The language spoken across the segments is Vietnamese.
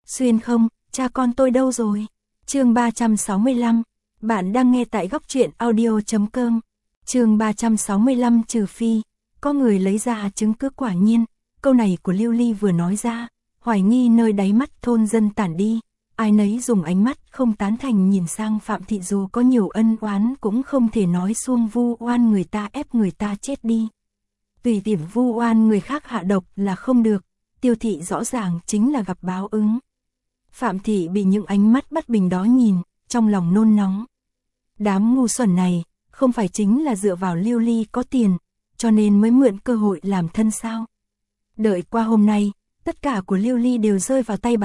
Xuyên không, cha con tôi đâu rồi? Chương 365, bạn đang nghe tại góc truyện audio.com. Chương 365 trừ phi, có người lấy ra chứng cứ. Quả nhiên, câu này của Lưu Ly vừa nói ra, hoài nghi nơi đáy mắt thôn dân tản đi, ai nấy dùng ánh mắt không tán thành nhìn sang Phạm Thị, dù có nhiều ân oán cũng không thể nói xuông vu oan người ta, ép người ta chết đi. Tùy tiện vu oan người khác hạ độc là không được, Tiêu Thị rõ ràng chính là gặp báo ứng. Phạm Thị bị những ánh mắt bất bình đó nhìn, trong lòng nôn nóng. Đám ngu xuẩn này, không phải chính là dựa vào Lưu Ly có tiền, cho nên mới mượn cơ hội làm thân sao? Đợi qua hôm nay, tất cả của Lưu Ly đều rơi vào tay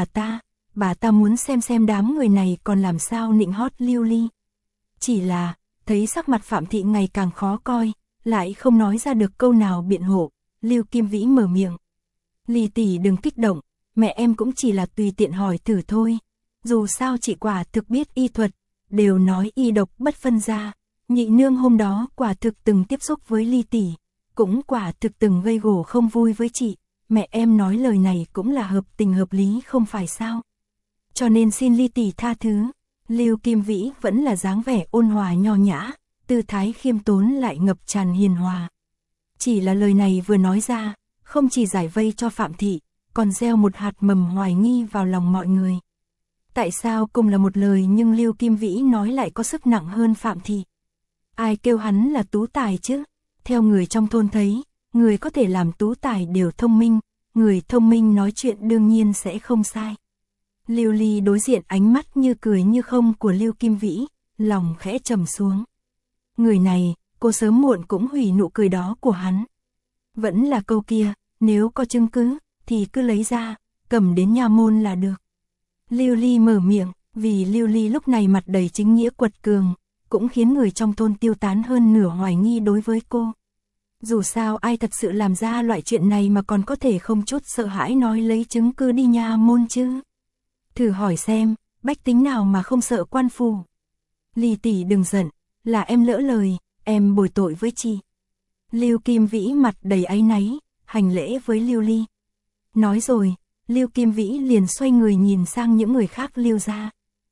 bà ta muốn xem đám người này còn làm sao nịnh hót Lưu Ly. Chỉ là, thấy sắc mặt Phạm Thị ngày càng khó coi, lại không nói ra được câu nào biện hộ, Lưu Kim Vĩ mở miệng. Ly tỷ đừng kích động, mẹ em cũng chỉ là tùy tiện hỏi thử thôi. Dù sao chị quả thực biết y thuật, đều nói y độc bất phân ra. Nhị nương hôm đó quả thực từng tiếp xúc với Ly tỷ, cũng quả thực từng gây gổ không vui với chị. Mẹ em nói lời này cũng là hợp tình hợp lý không phải sao? Cho nên xin Ly tỷ tha thứ. Lưu Kim Vĩ vẫn là dáng vẻ ôn hòa nho nhã, tư thái khiêm tốn lại ngập tràn hiền hòa. Chỉ là lời này vừa nói ra, không chỉ giải vây cho Phạm Thị, còn gieo một hạt mầm hoài nghi vào lòng mọi người. Tại sao cùng là một lời nhưng Lưu Kim Vĩ nói lại có sức nặng hơn Phạm Thị? Ai kêu hắn là tú tài chứ? Theo người trong thôn thấy, người có thể làm tú tài đều thông minh, người thông minh nói chuyện đương nhiên sẽ không sai. Lưu Ly đối diện ánh mắt như cười như không của Lưu Kim Vĩ, lòng khẽ trầm xuống. Người này, cô sớm muộn cũng hủy nụ cười đó của hắn. Vẫn là câu kia, nếu có chứng cứ, thì cứ lấy ra, cầm đến nha môn là được. Lưu Ly mở miệng, vì Lưu Ly lúc này mặt đầy chính nghĩa quật cường, cũng khiến người trong thôn tiêu tán hơn nửa hoài nghi đối với cô. Dù sao ai thật sự làm ra loại chuyện này mà còn có thể không chút sợ hãi nói lấy chứng cứ đi nha môn chứ? Thử hỏi xem, bách tính nào mà không sợ quan phủ? Ly tỷ đừng giận, là em lỡ lời, em bồi tội với chị. Lưu Kim Vĩ mặt đầy áy náy, hành lễ với Lưu Ly. Nói rồi, Lưu Kim Vĩ liền xoay người nhìn sang những người khác Lưu gia.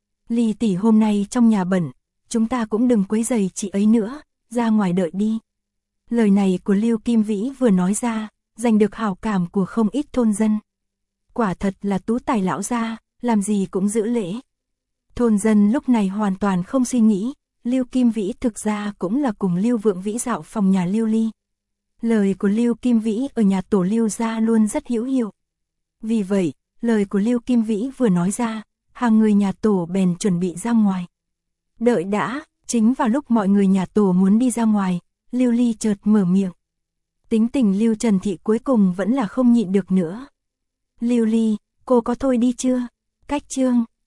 Ly tỷ hôm nay trong nhà bận, chúng ta cũng đừng quấy rầy chị ấy nữa, ra ngoài đợi đi. Lời này của Lưu Kim Vĩ vừa nói ra, giành được hảo cảm của không ít thôn dân. Quả thật là tú tài lão gia, làm gì cũng giữ lễ. Thôn dân lúc này hoàn toàn không suy nghĩ, Lưu Kim Vĩ thực ra cũng là cùng Lưu Vượng Vĩ dạo phòng nhà Lưu Ly. Lời của Lưu Kim Vĩ ở nhà tổ Lưu gia luôn rất hữu hiệu. Vì vậy, lời của Lưu Kim Vĩ vừa nói ra, hàng người nhà tổ bèn chuẩn bị ra ngoài. Đợi đã, chính vào lúc mọi người nhà tổ muốn đi ra ngoài, Lưu Ly chợt mở miệng. Tính tình Lưu Trần Thị cuối cùng vẫn là không nhịn được nữa. Lưu Ly, cô có thôi đi chưa? Cách chương